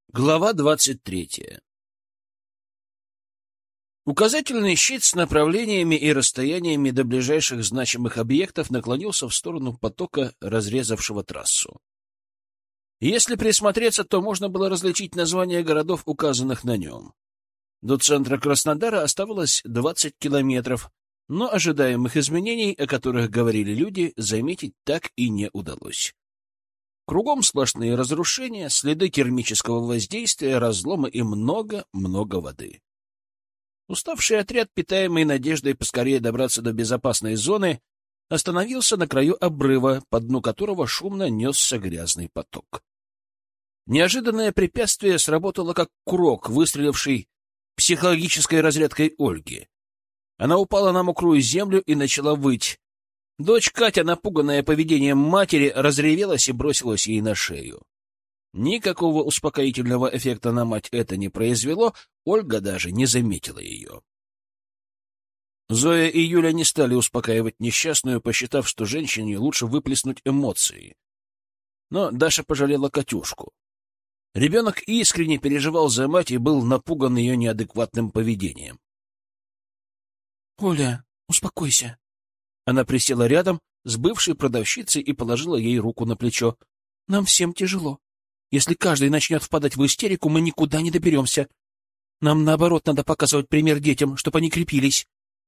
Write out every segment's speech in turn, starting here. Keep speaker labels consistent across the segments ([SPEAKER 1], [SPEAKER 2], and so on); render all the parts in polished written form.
[SPEAKER 1] Глава 23. Указательный щит с направлениями и расстояниями до ближайших значимых объектов наклонился в сторону потока, разрезавшего трассу. Если присмотреться, то можно было различить названия городов, указанных на нем. До центра Краснодара оставалось 20 километров, но ожидаемых изменений, о которых говорили люди, заметить так и не удалось. Кругом сплошные разрушения, следы термического воздействия, разломы и много-много воды. Уставший отряд, питаемый надеждой поскорее добраться до безопасной зоны, остановился на краю обрыва, по дну которого шумно несся грязный поток. Неожиданное препятствие сработало как курок, выстреливший психологической разрядкой Ольги. Она упала на мокрую землю и начала выть. Дочь Катя, напуганная поведением матери, разревелась и бросилась ей на шею. Никакого успокоительного эффекта на мать это не произвело, Ольга даже не заметила ее. Зоя и Юля не стали успокаивать несчастную, посчитав, что женщине лучше выплеснуть эмоции. Но Даша пожалела Катюшку. Ребенок искренне переживал за мать и был напуган ее неадекватным поведением. — Оля, успокойся. Она присела рядом с бывшей продавщицей и положила ей руку на плечо. — Нам всем тяжело. Если каждый начнет впадать в истерику, мы никуда не доберемся. Нам, наоборот, надо показывать пример детям, чтобы они крепились.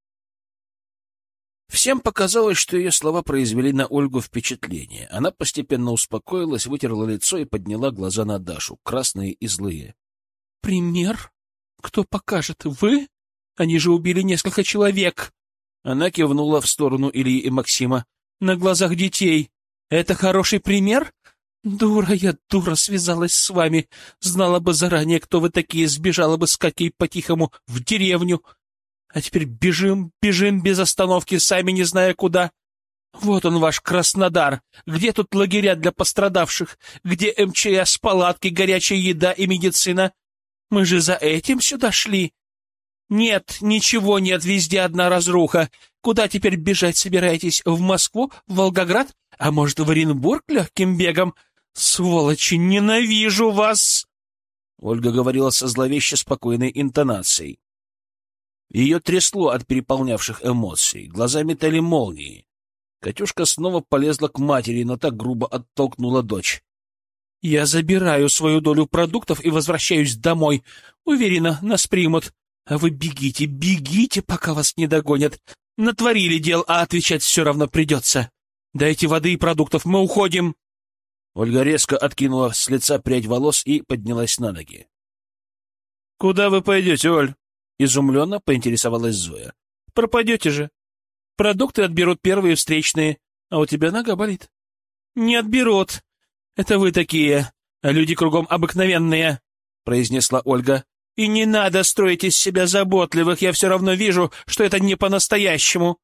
[SPEAKER 1] Всем показалось, что ее слова произвели на Ольгу впечатление. Она постепенно успокоилась, вытерла лицо и подняла глаза на Дашу, красные и злые. — Пример? Кто покажет? Вы? Они же убили несколько человек. Она кивнула в сторону Ильи и Максима. — На глазах детей. Это хороший пример? Дура я, дура, связалась с вами. Знала бы заранее, кто вы такие, сбежала бы с Катей по-тихому в деревню. А теперь бежим без остановки, сами не зная куда. Вот он, ваш Краснодар. Где тут лагеря для пострадавших? Где МЧС, палатки, горячая еда и медицина? Мы же за этим сюда шли. Нет, ничего нет, везде одна разруха. Куда теперь бежать собираетесь? В Москву? В Волгоград? А может, в Оренбург легким бегом? Сволочи, ненавижу вас!» Ольга говорила со зловеще спокойной интонацией. Ее трясло от переполнявших эмоций, глаза метали молнии. Катюшка снова полезла к матери, но так грубо оттолкнула дочь. «Я забираю свою долю продуктов и возвращаюсь домой. Уверена, нас примут. А вы бегите, бегите, пока вас не догонят. Натворили дел, а отвечать все равно придется. Дайте воды и продуктов, мы уходим!» Ольга резко откинула с лица прядь волос и поднялась на ноги. — Куда вы пойдете, Оль? — изумленно поинтересовалась Зоя. — Пропадете же. Продукты отберут первые встречные, а у тебя нога болит. — Не отберут. Это вы такие, а люди кругом обыкновенные, — произнесла Ольга. — И не надо строить из себя заботливых, я все равно вижу, что это не по-настоящему.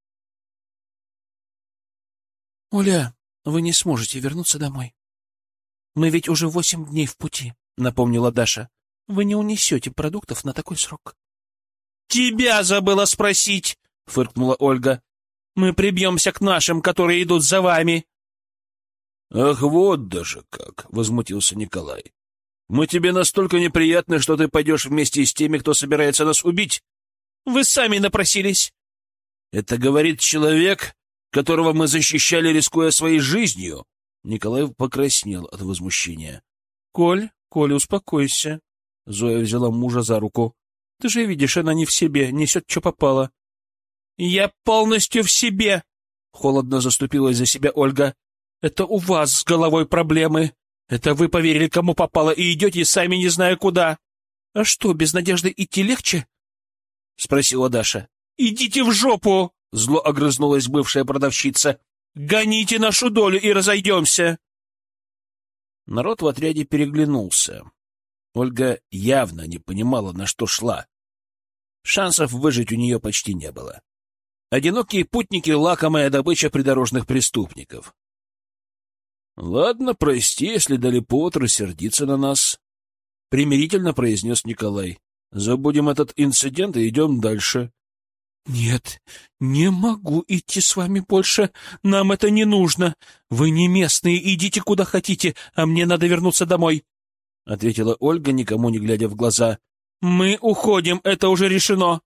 [SPEAKER 1] — Оля, вы не сможете вернуться домой. Мы ведь уже 8 дней в пути, — напомнила Даша. Вы не унесете продуктов на такой срок. — Тебя забыла спросить, — фыркнула Ольга. — Мы прибьемся к нашим, которые идут за вами. — Ах, вот даже как, — возмутился Николай. — Мы тебе настолько неприятны, что ты пойдешь вместе с теми, кто собирается нас убить? — Вы сами напросились. — Это говорит человек, которого мы защищали, рискуя своей жизнью. Николай покраснел от возмущения. — Коль, успокойся. Зоя взяла мужа за руку. — Ты же видишь, она не в себе, несет, что попало. — Я полностью в себе, — холодно заступилась за себя Ольга. — Это у вас с головой проблемы. Это вы поверили, кому попало, и идете сами не зная куда. — А что, без надежды идти легче? — спросила Даша. — Идите в жопу! — зло огрызнулась бывшая продавщица. — Гоните нашу долю и разойдемся. Народ в отряде переглянулся. Ольга явно не понимала, на что шла. Шансов выжить у нее почти не было. Одинокие путники — лакомая добыча придорожных преступников. — Ладно, прости, если дали повод рассердиться на нас, — примирительно произнес Николай. — Забудем этот инцидент и идем дальше. — Нет, не могу идти с вами больше. Нам это не нужно. Вы не местные, идите куда хотите, а мне надо вернуться домой. — ответила Ольга, никому не глядя в глаза. —
[SPEAKER 2] Мы уходим, это уже решено.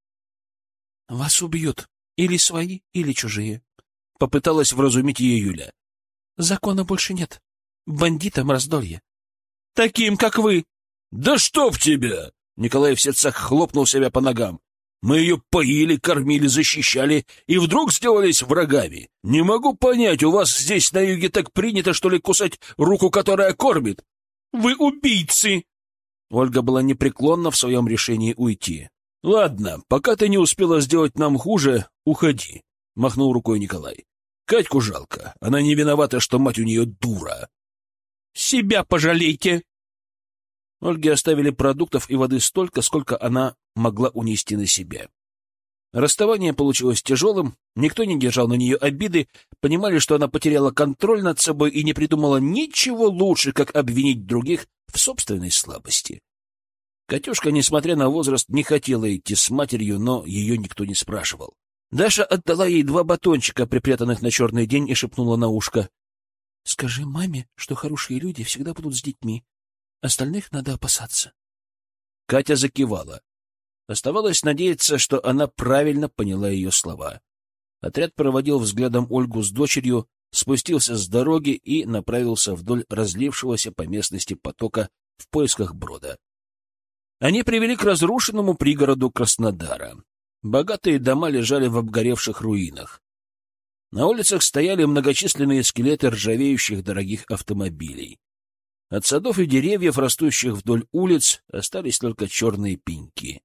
[SPEAKER 1] — Вас убьют. Или свои, или чужие. — попыталась вразумить ее Юля. — Закона больше нет. Бандитам раздолье.
[SPEAKER 2] — Таким, как вы.
[SPEAKER 1] — Да чтоб тебя! — Николай в сердцах хлопнул себя по ногам. — Мы ее поили, кормили, защищали, и вдруг сделались врагами. Не могу понять, у вас здесь на юге так принято, что ли, кусать руку, которая кормит?
[SPEAKER 2] — Вы убийцы!
[SPEAKER 1] Ольга была непреклонна в своем решении уйти. — Ладно, пока ты не успела сделать нам хуже, уходи, — махнул рукой Николай. — Катьку жалко. Она не виновата, что мать у нее дура.
[SPEAKER 2] — Себя пожалейте!
[SPEAKER 1] Ольге оставили продуктов и воды столько, сколько она могла унести на себе. Расставание получилось тяжелым, никто не держал на нее обиды, понимали, что она потеряла контроль над собой и не придумала ничего лучше, как обвинить других в собственной слабости. Катюшка, несмотря на возраст, не хотела идти с матерью, но ее никто не спрашивал. Даша отдала ей 2 батончика, припрятанных на черный день, и шепнула на ушко: — Скажи маме, что хорошие люди всегда будут с детьми. Остальных надо опасаться. Катя закивала. Оставалось надеяться, что она правильно поняла ее слова. Отряд проводил взглядом Ольгу с дочерью, спустился с дороги и направился вдоль разлившегося по местности потока в поисках брода. Они привели к разрушенному пригороду Краснодара. Богатые дома лежали в обгоревших руинах. На улицах стояли многочисленные скелеты ржавеющих дорогих автомобилей. От садов и деревьев, растущих вдоль улиц, остались только черные пеньки.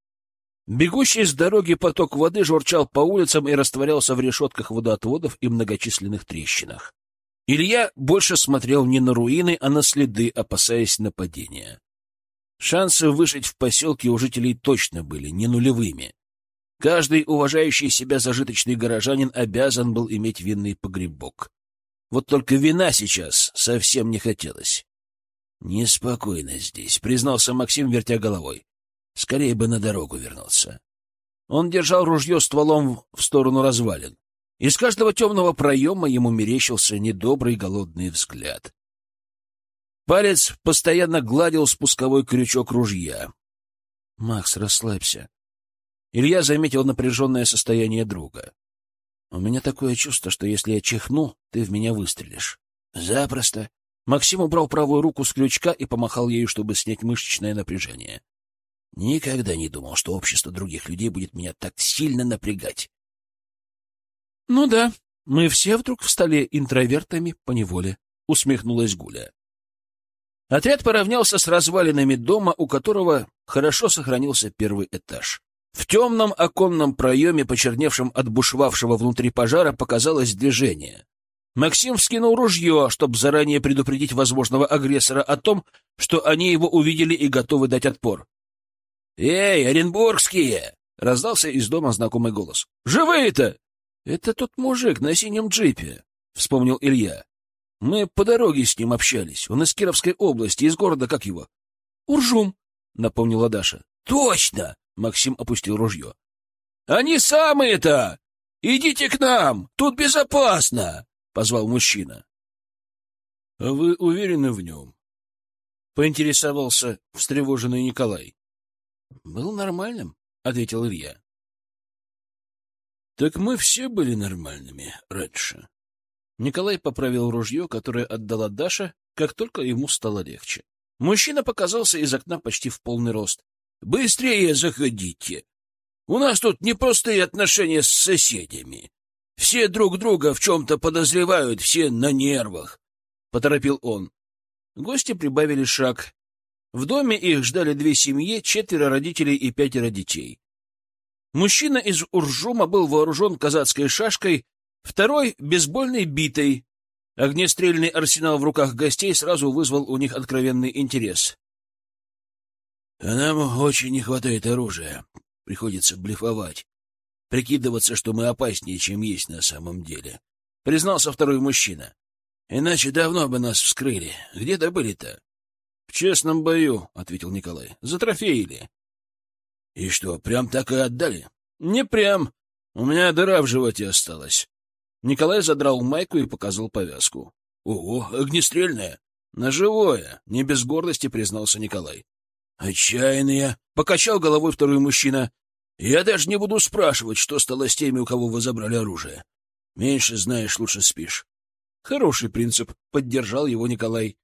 [SPEAKER 1] Бегущий с дороги поток воды журчал по улицам и растворялся в решетках водоотводов и многочисленных трещинах. Илья больше смотрел не на руины, а на следы, опасаясь нападения. Шансы выжить в поселке у жителей точно были не нулевыми. Каждый уважающий себя зажиточный горожанин обязан был иметь винный погребок. Вот только вина сейчас совсем не хотелось. «Неспокойно здесь», — признался Максим, вертя головой. «Скорее бы на дорогу вернулся». Он держал ружье стволом в сторону развалин. Из каждого темного проема ему мерещился недобрый голодный взгляд. Палец постоянно гладил спусковой крючок ружья. «Макс, расслабься». Илья заметил напряженное состояние друга. «У меня такое чувство, что если я чихну, ты в меня выстрелишь». «Запросто». Максим убрал правую руку с крючка и помахал ею, чтобы снять мышечное напряжение. Никогда не думал, что общество других людей будет меня так сильно напрягать. — Ну да, мы все вдруг стали интровертами поневоле, — усмехнулась Гуля. Отряд поравнялся с развалинами дома, у которого хорошо сохранился первый этаж. В темном оконном проеме, почерневшем от бушевавшего внутри пожара, показалось движение. Максим вскинул ружье, чтобы заранее предупредить возможного агрессора о том, что они его увидели и готовы дать отпор. «Эй, оренбургские!» — раздался из дома знакомый голос. «Живые-то!» «Это тот мужик на синем джипе», — вспомнил Илья. «Мы по дороге с ним общались. Он из Кировской области, из города, как его?» «Уржум», — напомнила Даша. «Точно!» — Максим опустил ружье. «Они самые-то! Идите к нам! Тут безопасно!» — позвал мужчина. — А вы уверены в нем? — поинтересовался встревоженный Николай. — Был нормальным, — ответил Илья. — Так мы все были нормальными раньше. Николай поправил ружье, которое отдала Даша, как только ему стало легче. Мужчина показался из окна почти в полный рост. — Быстрее заходите! У нас тут непростые отношения с соседями. Все друг друга в чем-то подозревают, все на нервах, — поторопил он. Гости прибавили шаг. В доме их ждали 2 семьи, 4 родителей и 5 детей. Мужчина из Уржума был вооружен казацкой шашкой, второй — бейсбольной битой. Огнестрельный арсенал в руках гостей сразу вызвал у них откровенный интерес. — Нам очень не хватает оружия. Приходится блефовать. Прикидываться, что мы опаснее, чем есть на самом деле, — признался второй мужчина. — Иначе давно бы нас вскрыли. Где добыли-то? — В честном бою, — ответил Николай. — Затрофеили. — И что, прям так и отдали? — Не прям. У меня дыра в животе осталась. Николай задрал майку и показал повязку. — Ого, огнестрельная. На живое, не без гордости признался Николай. Отчаянные, покачал головой второй мужчина. Я даже не буду спрашивать, что стало с теми, у кого вы забрали оружие. Меньше знаешь, лучше спишь. Хороший принцип, поддержал его Николай.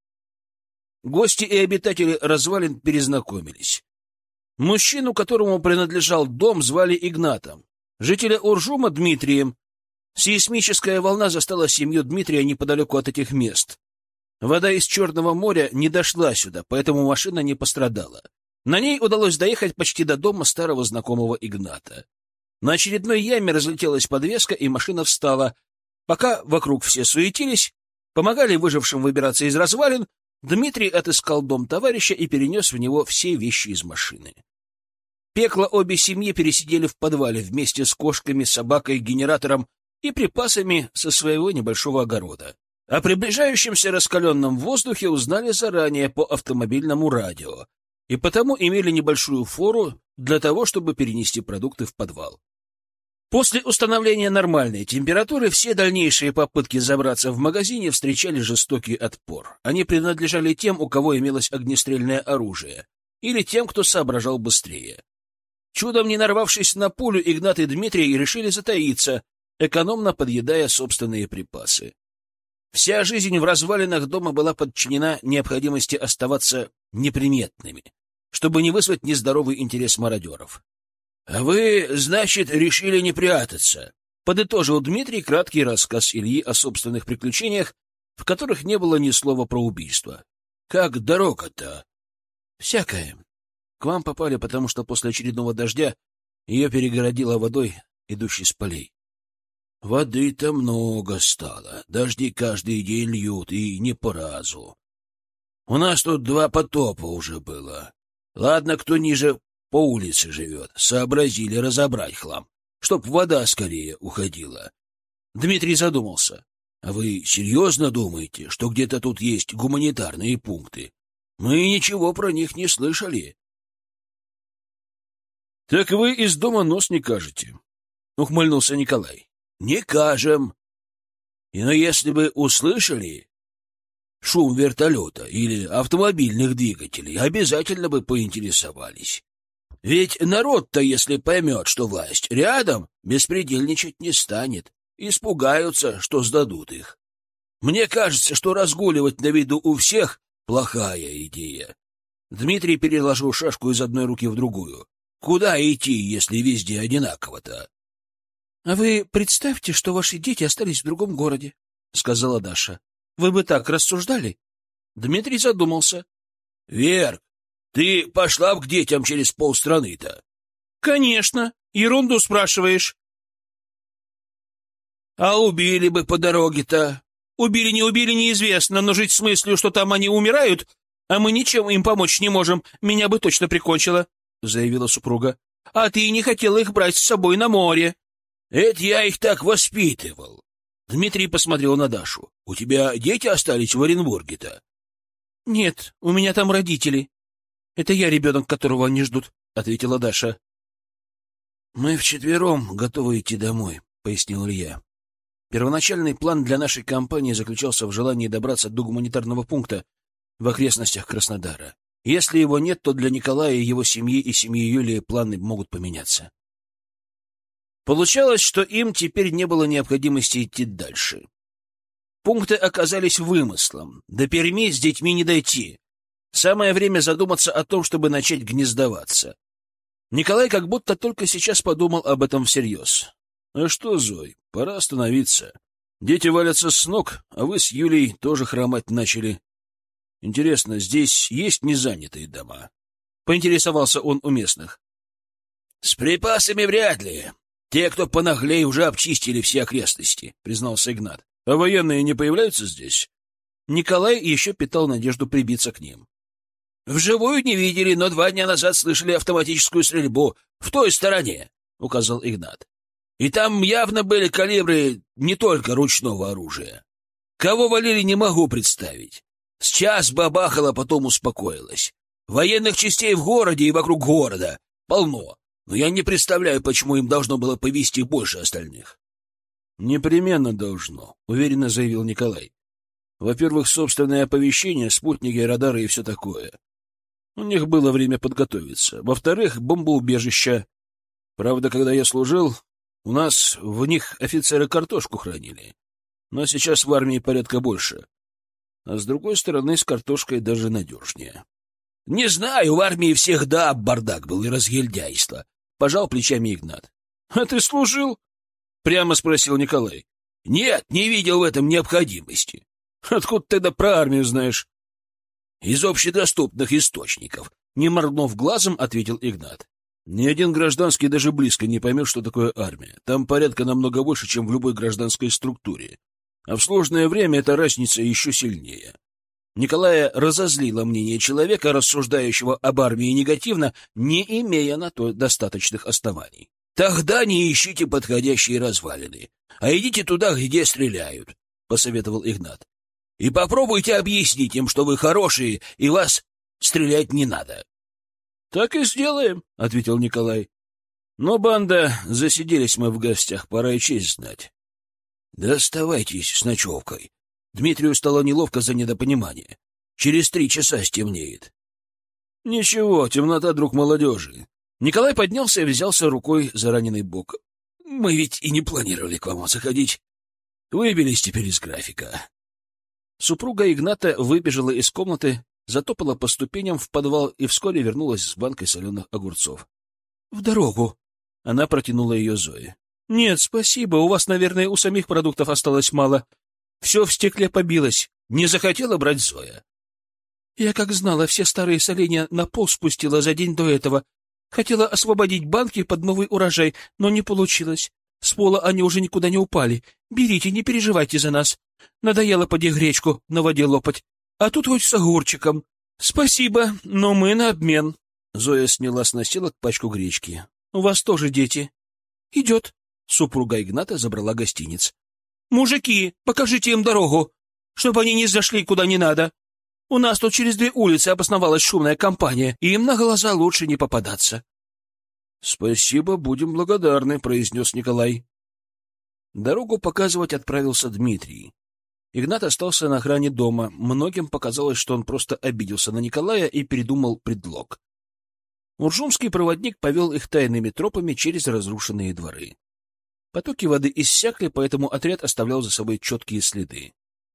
[SPEAKER 1] Гости и обитатели развалин перезнакомились. Мужчину, которому принадлежал дом, звали Игнатом, жителя Уржума — Дмитрием. Сейсмическая волна застала семью Дмитрия неподалеку от этих мест. Вода из Черного моря не дошла сюда, поэтому машина не пострадала. На ней удалось доехать почти до дома старого знакомого Игната. На очередной яме разлетелась подвеска, и машина встала. Пока вокруг все суетились, помогали выжившим выбираться из развалин, Дмитрий отыскал дом товарища и перенес в него все вещи из машины. Пекло обе семьи пересидели в подвале вместе с кошками, собакой, генератором и припасами со своего небольшого огорода. О приближающемся раскаленном воздухе узнали заранее по автомобильному радио, и потому имели небольшую фору для того, чтобы перенести продукты в подвал. После установления нормальной температуры все дальнейшие попытки забраться в магазине встречали жестокий отпор. Они принадлежали тем, у кого имелось огнестрельное оружие, или тем, кто соображал быстрее. Чудом не нарвавшись на пулю, Игнат и Дмитрий решили затаиться, экономно подъедая собственные припасы. Вся жизнь в развалинах дома была подчинена необходимости оставаться неприметными, чтобы не вызвать нездоровый интерес мародеров. — А вы, значит, решили не прятаться? — подытожил Дмитрий краткий рассказ Ильи о собственных приключениях, в которых не было ни слова про убийство. — Как дорога-то? — Всякое. К вам попали, потому что после очередного дождя ее перегородило водой, идущей с полей. Воды-то много стало, дожди каждый день льют, и не по разу. У нас тут 2 потопа уже было. Ладно, кто ниже по улице живет, сообразили разобрать хлам, чтоб вода скорее уходила. Дмитрий задумался. А вы серьезно думаете, что где-то тут есть гуманитарные пункты? Мы ничего про них не слышали. — Так вы из дома нос не кажете, — ухмыльнулся Николай. Не кажем. Но если бы услышали шум вертолета или автомобильных двигателей, обязательно бы поинтересовались. Ведь народ-то, если поймет, что власть рядом, беспредельничать не станет. Испугаются, что сдадут их. Мне кажется, что разгуливать на виду у всех — плохая идея. Дмитрий переложил шашку из одной руки в другую. Куда идти, если везде одинаково-то? — А вы представьте, что ваши дети остались в другом городе, — сказала Даша. — Вы бы так рассуждали? Дмитрий задумался. — Верк, ты пошла к детям через полстраны-то? — Конечно. Ерунду спрашиваешь. — А убили бы по дороге-то? — Убили, не убили, неизвестно, но жить с мыслью, что там они умирают, а мы ничем им помочь не можем, меня бы точно прикончило, — заявила супруга. — А ты не хотела их брать с собой на море. Это я их так воспитывал. Дмитрий посмотрел на Дашу. У тебя дети остались в Оренбурге-то? — Нет, у меня там родители. Это я ребенок, которого они ждут, — ответила Даша. — Мы вчетвером готовы идти домой, — пояснил Илья. Первоначальный план для нашей компании заключался в желании добраться до гуманитарного пункта в окрестностях Краснодара. Если его нет, то для Николая, его семьи и семьи Юлии планы могут поменяться. Получалось, что им теперь не было необходимости идти дальше. Пункты оказались вымыслом. До Перми с детьми не дойти. Самое время задуматься о том, чтобы начать гнездоваться. Николай как будто только сейчас подумал об этом всерьез. — А что, Зой, пора остановиться. Дети валятся с ног, а вы с Юлей тоже хромать начали. Интересно, здесь есть незанятые дома? — поинтересовался он у местных. — С припасами вряд ли. Те, кто понаглей, уже обчистили все окрестности, — признался Игнат. — А военные не появляются здесь? Николай еще питал надежду прибиться к ним. — Вживую не видели, но 2 дня назад слышали автоматическую стрельбу в той стороне, — указал Игнат. — И там явно были калибры не только ручного оружия. Кого валили, не могу представить. С час бабахало, потом успокоилось. Военных частей в городе и вокруг города полно. Но я не представляю, почему им должно было повезти больше остальных. — Непременно должно, — уверенно заявил Николай. Во-первых, собственное оповещение, спутники, радары и все такое. У них было время подготовиться. Во-вторых, бомбоубежища. Правда, когда я служил, у нас в них офицеры картошку хранили. Но сейчас в армии порядка больше. А с другой стороны, с картошкой даже надежнее. — Не знаю, в армии всегда бардак был и разгильдяйство. Пожал плечами Игнат. — А ты служил? — прямо спросил Николай. — Нет, не видел в этом необходимости. — Откуда тогда про армию знаешь? — Из общедоступных источников. Не моргнув глазом, ответил Игнат. Ни один гражданский даже близко не поймет, что такое армия. Там порядка намного больше, чем в любой гражданской структуре. А в сложное время эта разница еще сильнее. Николая разозлило мнение человека, рассуждающего об армии негативно, не имея на то достаточных оснований. «Тогда не ищите подходящие развалины, а идите туда, где стреляют», — посоветовал Игнат. «И попробуйте объяснить им, что вы хорошие, и вас стрелять не надо». «Так и сделаем», — ответил Николай. «Но, банда, засиделись мы в гостях, пора и честь знать». «Да оставайтесь с ночевкой». Дмитрию стало неловко за недопонимание. «Через 3 часа стемнеет». «Ничего, темнота — друг молодежи». Николай поднялся и взялся рукой за раненый бок. «Мы ведь и не планировали к вам заходить. Выбились теперь из графика». Супруга Игната выбежала из комнаты, затопала по ступеням в подвал и вскоре вернулась с банкой соленых огурцов. — В дорогу. Она протянула ее Зое. — Нет, спасибо, у вас, наверное, у самих продуктов осталось мало. Все в стекле побилось. Не захотела брать Зоя. — Я как знала, все старые соленья на пол спустила за день до этого. Хотела освободить банки под новый урожай, но не получилось. С пола они уже никуда не упали. Берите, не переживайте за нас. Надоело поди гречку на воде лопать. А тут хоть с огурчиком. Спасибо, но мы на обмен. Зоя сняла с носилок пачку гречки. У вас тоже дети. Идет. Супруга Игната забрала гостиниц. Мужики, покажите им дорогу, чтобы они не зашли куда не надо. У нас тут через 2 улицы обосновалась шумная компания, и им на глаза лучше не попадаться. Спасибо, будем благодарны, произнес Николай. Дорогу показывать отправился Дмитрий. Игнат остался на охране дома. Многим показалось, что он просто обиделся на Николая и передумал предлог. Уржумский проводник повел их тайными тропами через разрушенные дворы. Потоки воды иссякли, поэтому отряд оставлял за собой четкие следы.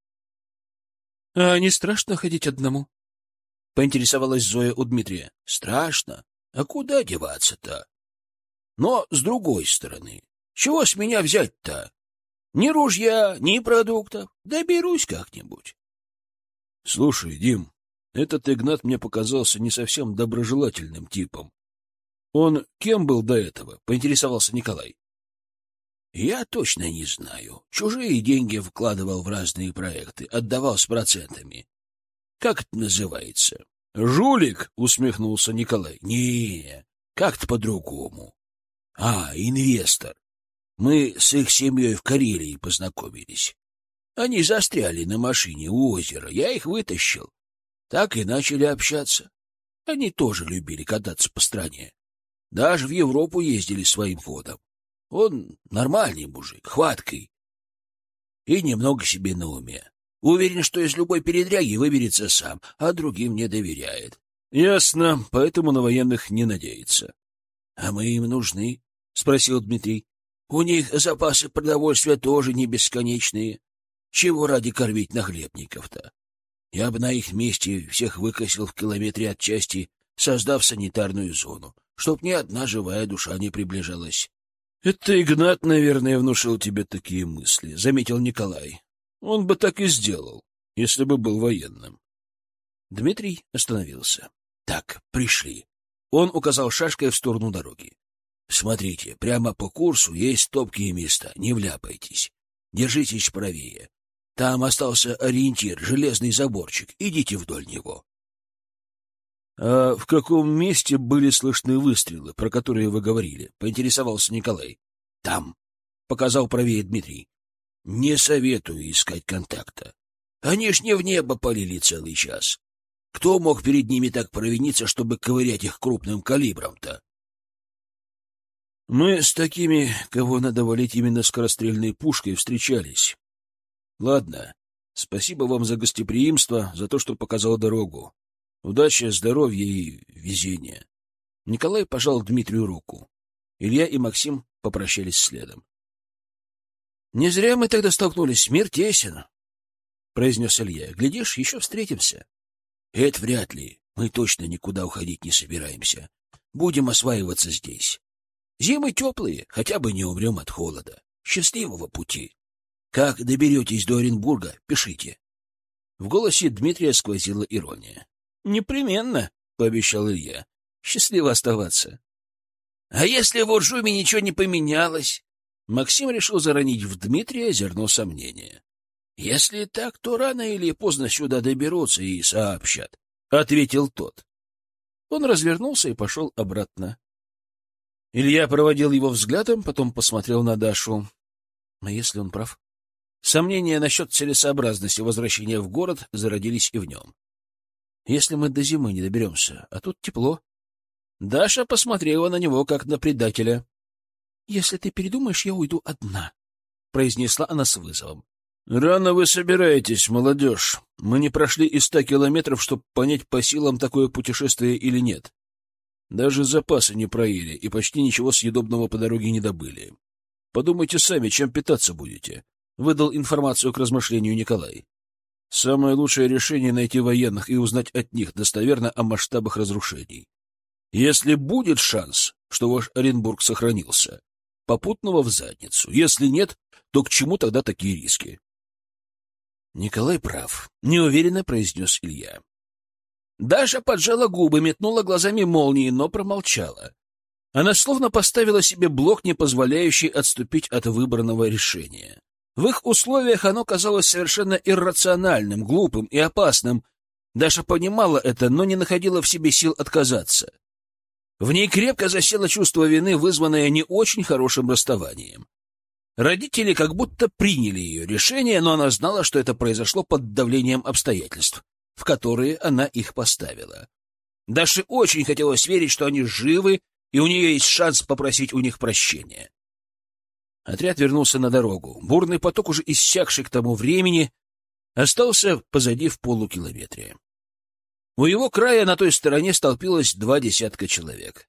[SPEAKER 1] — А не страшно ходить одному? — поинтересовалась Зоя у Дмитрия. — Страшно. А куда деваться-то? Но, с другой стороны, чего с меня взять-то? Ни ружья, ни продуктов. Доберусь как-нибудь. — Слушай, Дим, этот Игнат мне показался не совсем доброжелательным типом. Он кем был до этого? — поинтересовался Николай. — Я точно не знаю. Чужие деньги вкладывал в разные проекты, отдавал с процентами. Как это называется? — Жулик, — усмехнулся Николай. — Не, как-то по-другому. — инвестор. Мы с их семьей в Карелии познакомились. Они застряли на машине у озера, я их вытащил. Так и начали общаться. Они тоже любили кататься по стране. Даже в Европу ездили своим ходом. Он нормальный мужик, хваткой. И немного себе на уме. Уверен, что из любой передряги выберется сам, а другим не доверяет. — Ясно, поэтому на военных не надеется. — А мы им нужны? — спросил Дмитрий. — У них запасы продовольствия тоже не бесконечные. Чего ради кормить нахлебников-то? Я бы на их месте всех выкосил в километре от части, создав санитарную зону, чтоб ни одна живая душа не приближалась. — Это Игнат, наверное, внушил тебе такие мысли, — заметил Николай. — Он бы так и сделал, если бы был военным. Дмитрий остановился. — Так, пришли. Он указал шашкой в сторону дороги. — Смотрите, прямо по курсу есть топкие места, не вляпайтесь. Держитесь правее. Там остался ориентир, железный заборчик. Идите вдоль него. — А в каком месте были слышны выстрелы, про которые вы говорили? — поинтересовался Николай. — Там, — показал правее Дмитрий. — Не советую искать контакта. Они ж не в небо палили целый час. Кто мог перед ними так провиниться, чтобы ковырять их крупным калибром-то? — Мы с такими, кого надо валить именно скорострельной пушкой, встречались. Ладно, Спасибо вам за гостеприимство, за то, что показал дорогу. Удачи, здоровья и везения. Николай пожал Дмитрию руку. Илья и Максим попрощались следом. — Не зря мы тогда столкнулись, мир тесен, — произнес Илья. — Глядишь, еще встретимся. — Это вряд ли. Мы точно никуда уходить не собираемся. Будем осваиваться здесь. Зимы теплые, хотя бы не умрем от холода. Счастливого пути. Как доберетесь до Оренбурга, пишите. В голосе Дмитрия сквозила ирония. — Непременно, — пообещал Илья. — Счастливо оставаться. — А если в Уржуме ничего не поменялось? Максим решил заронить в Дмитрия зерно сомнения. — Если так, то рано или поздно сюда доберутся и сообщат, — ответил тот. Он развернулся и пошел обратно. Илья проводил его взглядом, потом посмотрел на Дашу. А если он прав? Сомнения насчет целесообразности возвращения в город зародились и в нем. Если мы до зимы не доберемся, а тут тепло. Даша посмотрела на него, как на предателя. — Если ты передумаешь, я уйду одна, — произнесла она с вызовом. — Рано вы собираетесь, молодежь. Мы не прошли и 100 километров, чтобы понять, по силам такое путешествие или нет. Даже запасы не проели и почти ничего съедобного по дороге не добыли. Подумайте сами, чем питаться будете, — выдал информацию к размышлению Николай. Самое лучшее решение — найти военных и узнать от них достоверно о масштабах разрушений. Если будет шанс, что ваш Оренбург сохранился, попутного в задницу. Если нет, то к чему тогда такие риски? Николай прав, — неуверенно произнес Илья. Даша поджала губы, метнула глазами молнии, но промолчала. Она словно поставила себе блок, не позволяющий отступить от выбранного решения. В их условиях оно казалось совершенно иррациональным, глупым и опасным. Даша понимала это, но не находила в себе сил отказаться. В ней крепко засело чувство вины, вызванное не очень хорошим расставанием. Родители как будто приняли ее решение, но она знала, что это произошло под давлением обстоятельств, в которые она их поставила. Даше очень хотелось верить, что они живы, и у нее есть шанс попросить у них прощения. Отряд вернулся на дорогу. Бурный поток, уже иссякший к тому времени, остался позади в полукилометре. У его края на той стороне столпилось 20 человек.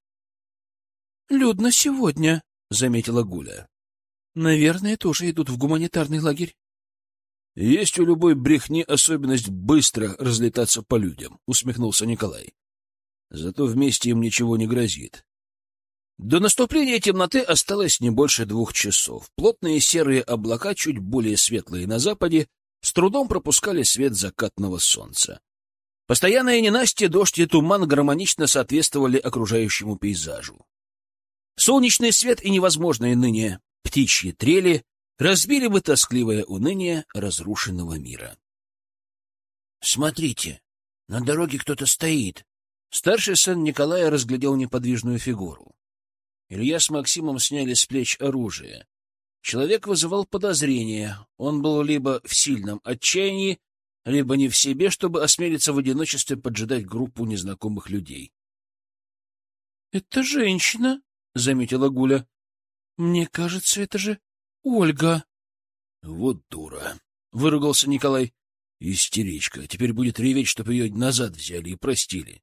[SPEAKER 1] — Людно сегодня, — заметила Гуля. — Наверное, тоже идут в гуманитарный лагерь. — Есть у любой брехни особенность быстро разлетаться по людям, — усмехнулся Николай. — Зато вместе им ничего не грозит. До наступления темноты осталось не больше 2 часов. Плотные серые облака, чуть более светлые на западе, с трудом пропускали свет закатного солнца. Постоянное ненастье, дождь и туман гармонично соответствовали окружающему пейзажу. Солнечный свет и невозможные ныне птичьи трели разбили бы тоскливое уныние разрушенного мира. — Смотрите, на дороге кто-то стоит. Старший сын Николая разглядел неподвижную фигуру. Илья с Максимом сняли с плеч оружие. Человек вызывал подозрения. Он был либо в сильном отчаянии, либо не в себе, чтобы осмелиться в одиночестве поджидать группу незнакомых людей. — Это женщина, — заметила Гуля. — Мне кажется, это же Ольга. — Вот дура, — выругался Николай. — Истеричка. Теперь будет реветь, чтобы ее назад взяли и простили.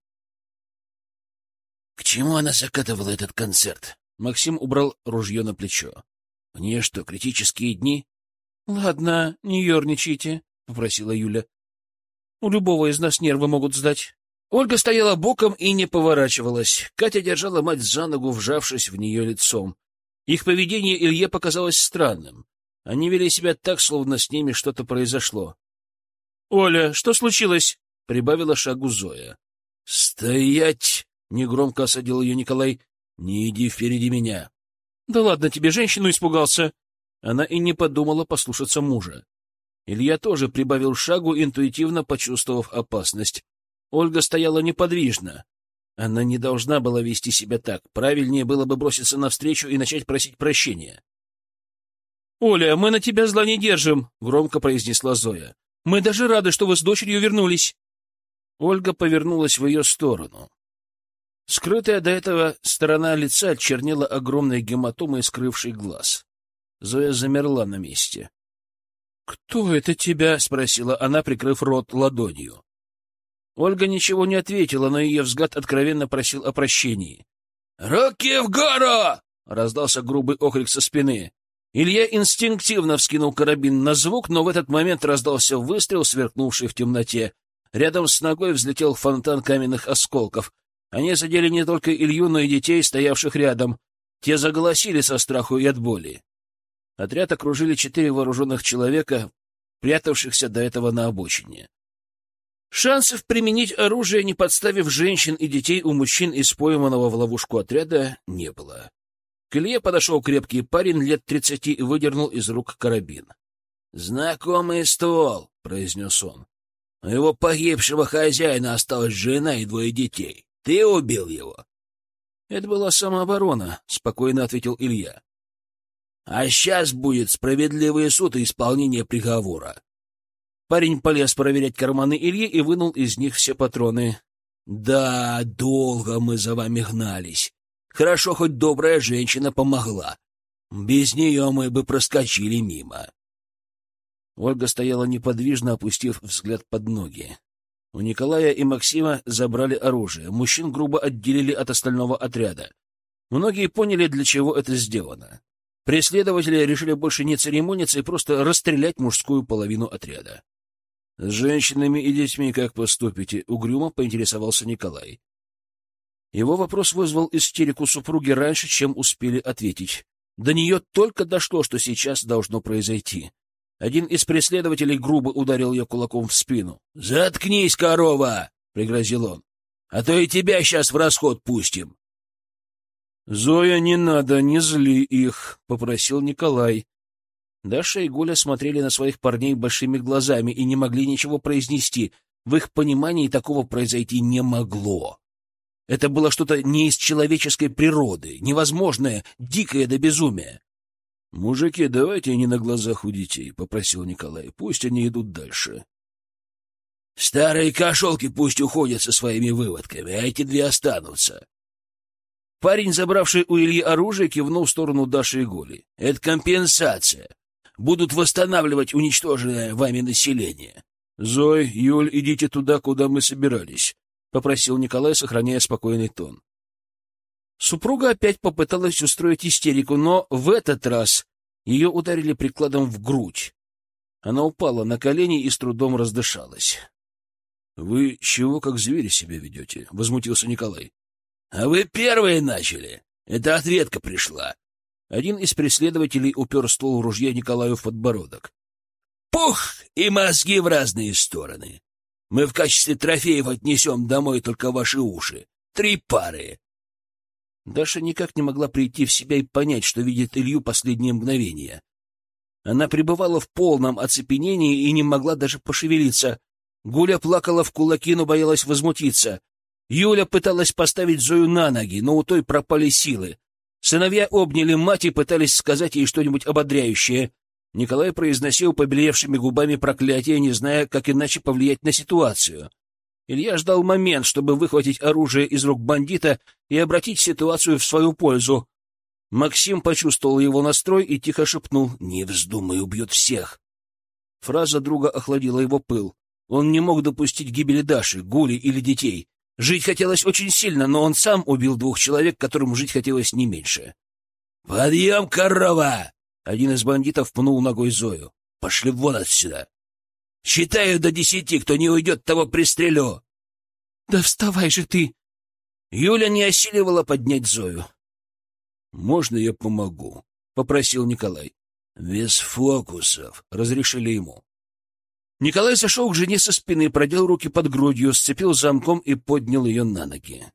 [SPEAKER 1] — К чему она закатывала этот концерт? Максим убрал ружье на плечо. — У нее что, критические дни? — Ладно, не ерничайте, — попросила Юля. — У любого из нас нервы могут сдать. Ольга стояла боком и не поворачивалась. Катя держала мать за ногу, вжавшись в нее лицом. Их поведение Илье показалось странным. Они вели себя так, словно с ними что-то произошло. — Оля, что случилось? — прибавила шагу Зоя. — Стоять! — негромко осадил ее Николай. — Не иди впереди меня. — Да ладно тебе, женщину испугался. Она и не подумала послушаться мужа. Илья тоже прибавил шагу, интуитивно почувствовав опасность. Ольга стояла неподвижно. Она не должна была вести себя так. Правильнее было бы броситься навстречу и начать просить прощения. — Оля, мы на тебя зла не держим, — громко произнесла Зоя. — Мы даже рады, что вы с дочерью вернулись. Ольга повернулась в ее сторону. Скрытая до этого сторона лица чернела огромной гематомой, скрывшей глаз. Зоя замерла на месте. «Кто это тебя?» — спросила она, прикрыв рот ладонью. Ольга ничего не ответила, но ее взгляд откровенно просил о прощении. «Руки в гору!» — раздался грубый окрик со спины. Илья инстинктивно вскинул карабин на звук, но в этот момент раздался выстрел, сверкнувший в темноте. Рядом с ногой взлетел фонтан каменных осколков. Они задели не только Илью, но и детей, стоявших рядом. Те заголосили со страху и от боли. Отряд окружили 4 вооруженных человека, прятавшихся до этого на обочине. Шансов применить оружие, не подставив женщин и детей, у мужчин из пойманного в ловушку отряда не было. К Илье подошел крепкий парень лет 30 и выдернул из рук карабин. «Знакомый ствол», — произнес он. «У его погибшего хозяина осталась жена и 2 детей. Ты убил его?» «Это была самооборона», — спокойно ответил Илья. «А сейчас будет справедливый суд и исполнение приговора». Парень полез проверять карманы Ильи и вынул из них все патроны. «Да, долго мы за вами гнались. Хорошо, хоть добрая женщина помогла. Без нее мы бы проскочили мимо». Ольга стояла неподвижно, опустив взгляд под ноги. У Николая и Максима забрали оружие. Мужчин грубо отделили от остального отряда. Многие поняли, для чего это сделано. Преследователи решили больше не церемониться и просто расстрелять мужскую половину отряда. — С женщинами и детьми как поступите? — угрюмо поинтересовался Николай. Его вопрос вызвал истерику супруги раньше, чем успели ответить. До нее только дошло, что сейчас должно произойти. Один из преследователей грубо ударил ее кулаком в спину. — Заткнись, корова! — пригрозил он. — А то и тебя сейчас в расход пустим. — Зоя, не надо, не зли их, — попросил Николай. Даша и Гуля смотрели на своих парней большими глазами и не могли ничего произнести. В их понимании такого произойти не могло. Это было что-то не из человеческой природы, невозможное, дикое до безумия. — Мужики, давайте не на глазах у детей, — попросил Николай. — Пусть они идут дальше. — Старые кошелки пусть уходят со своими выводками, а эти 2 останутся. Парень, забравший у Ильи оружие, кивнул в сторону Даши и Гули. — Это компенсация. Будут восстанавливать уничтоженное вами население. — Зой, Юль, идите туда, куда мы собирались, — попросил Николай, сохраняя спокойный тон. Супруга опять попыталась устроить истерику, но в этот раз ее ударили прикладом в грудь. Она упала на колени и с трудом раздышалась. — Вы чего как звери себя ведете? — возмутился Николай. — А вы первые начали. Это ответка пришла. Один из преследователей упер ствол ружья Николаю в подбородок. — Пух! И мозги в разные стороны. Мы в качестве трофеев отнесем домой только ваши уши. 3 пары. Даша никак не могла прийти в себя и понять, что видит Илью последние мгновения. Она пребывала в полном оцепенении и не могла даже пошевелиться. Гуля плакала в кулаки, но боялась возмутиться. Юля пыталась поставить Зою на ноги, но у той пропали силы. Сыновья обняли мать и пытались сказать ей что-нибудь ободряющее. Николай произносил побелевшими губами проклятие, не зная, как иначе повлиять на ситуацию. Илья ждал момент, чтобы выхватить оружие из рук бандита и обратить ситуацию в свою пользу. Максим почувствовал его настрой и тихо шепнул: «Не вздумай, убьет всех». Фраза друга охладила его пыл. Он не мог допустить гибели Даши, Гули или детей. Жить хотелось очень сильно, но он сам убил 2 человек, которым жить хотелось не меньше. «Подъем, корова!» Один из бандитов пнул ногой Зою. «Пошли вон отсюда! Считаю до 10, кто не уйдет, того пристрелю!»
[SPEAKER 2] «Да вставай же ты!»
[SPEAKER 1] Юля не осиливала поднять Зою. «Можно я помогу?» — попросил Николай. «Без фокусов», — разрешили ему. Николай зашел к жене со спины, продел руки под грудью, сцепил замком и поднял ее на ноги.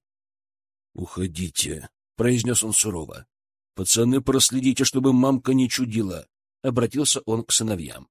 [SPEAKER 1] «Уходите», — произнес он сурово. «Пацаны, проследите, чтобы мамка не чудила», — обратился он к сыновьям.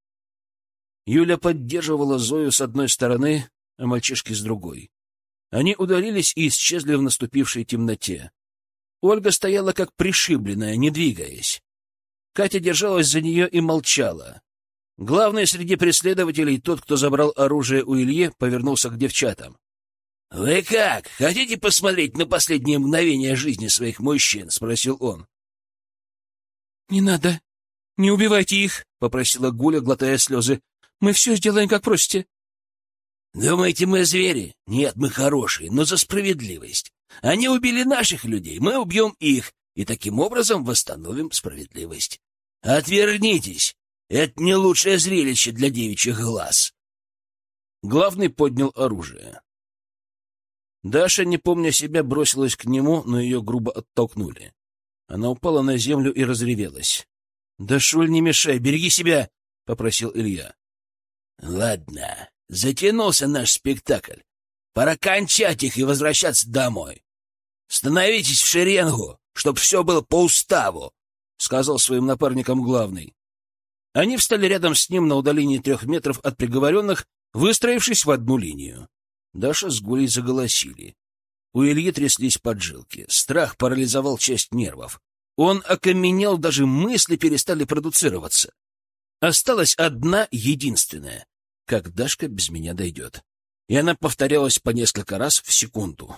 [SPEAKER 1] Юля поддерживала Зою с одной стороны, а мальчишки с другой. Они удалились и исчезли в наступившей темноте. Ольга стояла как пришибленная, не двигаясь. Катя держалась за нее и молчала. Главный среди преследователей, тот, кто забрал оружие у Ильи, повернулся к девчатам. — Вы как, хотите посмотреть на последние мгновения жизни своих мужчин? — спросил он.
[SPEAKER 2] — Не надо, «Не убивайте их», — попросила Гуля, глотая слезы. «Мы все сделаем, как просите».
[SPEAKER 1] «Думаете, мы звери? Нет, мы хорошие, но за справедливость. Они убили наших людей, мы убьем их, и таким образом восстановим справедливость. Отвернитесь, это не лучшее зрелище для девичьих глаз».
[SPEAKER 2] Главный поднял оружие. Даша, не помня себя, бросилась к нему, но ее грубо оттолкнули. Она упала на землю и разревелась. — Дашуль, не мешай, береги себя! — попросил Илья.
[SPEAKER 1] — Ладно, затянулся наш спектакль. Пора кончать их и возвращаться домой. Становитесь в шеренгу, чтоб все было по уставу, — сказал своим напарникам главный.
[SPEAKER 2] Они встали рядом с ним на удалении 3 метров от приговоренных, выстроившись в одну линию. Даша с Гулей заголосили. У Ильи тряслись поджилки. Страх парализовал часть нервов. Он окаменел, даже мысли перестали продуцироваться. Осталась одна единственная. Как Дашка без меня дойдет? И она повторялась по несколько раз в секунду.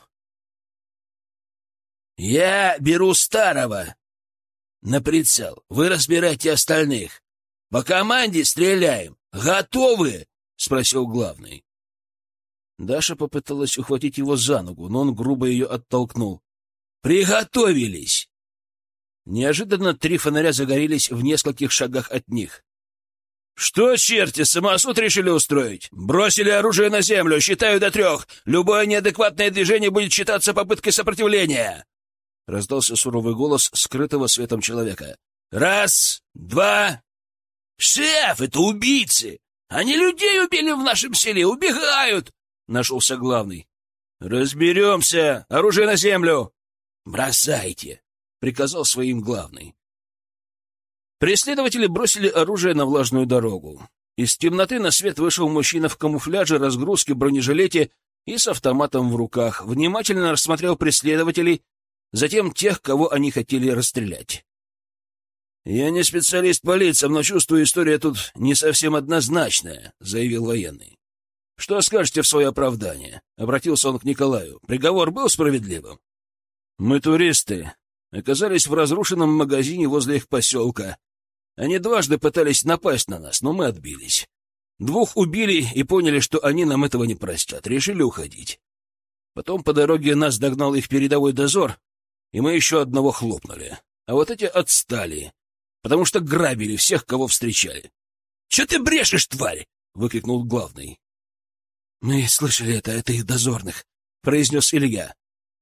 [SPEAKER 1] «Я беру старого на прицел. Вы разбирайте остальных. По команде стреляем. Готовы?» — спросил главный.
[SPEAKER 2] Даша попыталась ухватить его за ногу, но он грубо ее оттолкнул.
[SPEAKER 1] «Приготовились!»
[SPEAKER 2] Неожиданно 3 фонаря загорелись в нескольких шагах от них.
[SPEAKER 1] «Что, черти, самосуд решили устроить? Бросили оружие на землю, считаю до 3. Любое неадекватное движение будет считаться попыткой сопротивления!» Раздался суровый голос скрытого светом человека. 1, 2... «Шеф, это убийцы! Они людей убили в нашем селе, убегают!» Нашелся главный. «Разберемся! Оружие на землю!» «Бросайте!» — приказал своим главный.
[SPEAKER 2] Преследователи бросили оружие на влажную дорогу. Из темноты на свет вышел мужчина в камуфляже, разгрузке, бронежилете и с автоматом в руках. Внимательно рассмотрел преследователей, затем тех, кого они хотели расстрелять.
[SPEAKER 1] «Я не специалист по лицам, но чувствую, история тут не совсем однозначная», — заявил военный. «Что скажете в свое оправдание?» — обратился он к Николаю. «Приговор был справедливым?»
[SPEAKER 2] «Мы туристы. Оказались в разрушенном магазине возле их поселка. Они дважды пытались напасть на нас, но мы отбились. 2 убили и поняли, что они нам этого не простят. Решили уходить. Потом по дороге нас догнал их передовой дозор, и мы еще одного хлопнули. А вот эти отстали, потому что грабили всех, кого встречали».
[SPEAKER 1] «Че ты брешешь, тварь?»
[SPEAKER 2] — выкрикнул главный. «Мы слышали это от их дозорных», — произнес Илья.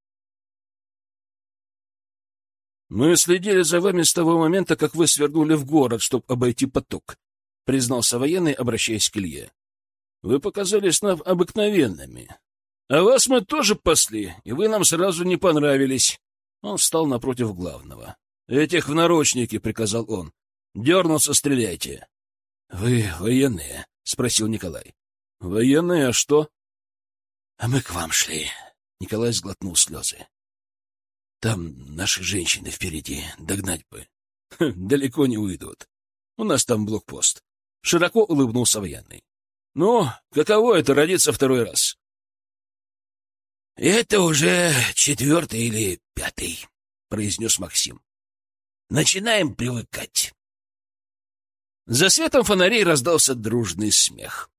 [SPEAKER 2] «Мы следили за вами с того момента, как вы свернули в город, чтобы обойти поток», — признался военный, обращаясь к Илье. «Вы показались нам обыкновенными. А вас мы тоже пасли, и вы нам сразу не понравились». Он встал напротив главного. «Этих в наручники», — приказал он. «Дернуться, стреляйте». «Вы военные?» — спросил Николай. «Военные, а что?» «А мы к вам шли», — Николай сглотнул слезы. «Там наши женщины впереди, догнать бы. Далеко не уйдут. У нас там блокпост». Широко улыбнулся военный. «Ну, каково это родиться 2 раз?»
[SPEAKER 1] «Это уже 4-й или 5-й», — произнес Максим. «Начинаем привыкать».
[SPEAKER 2] За светом фонарей раздался дружный смех.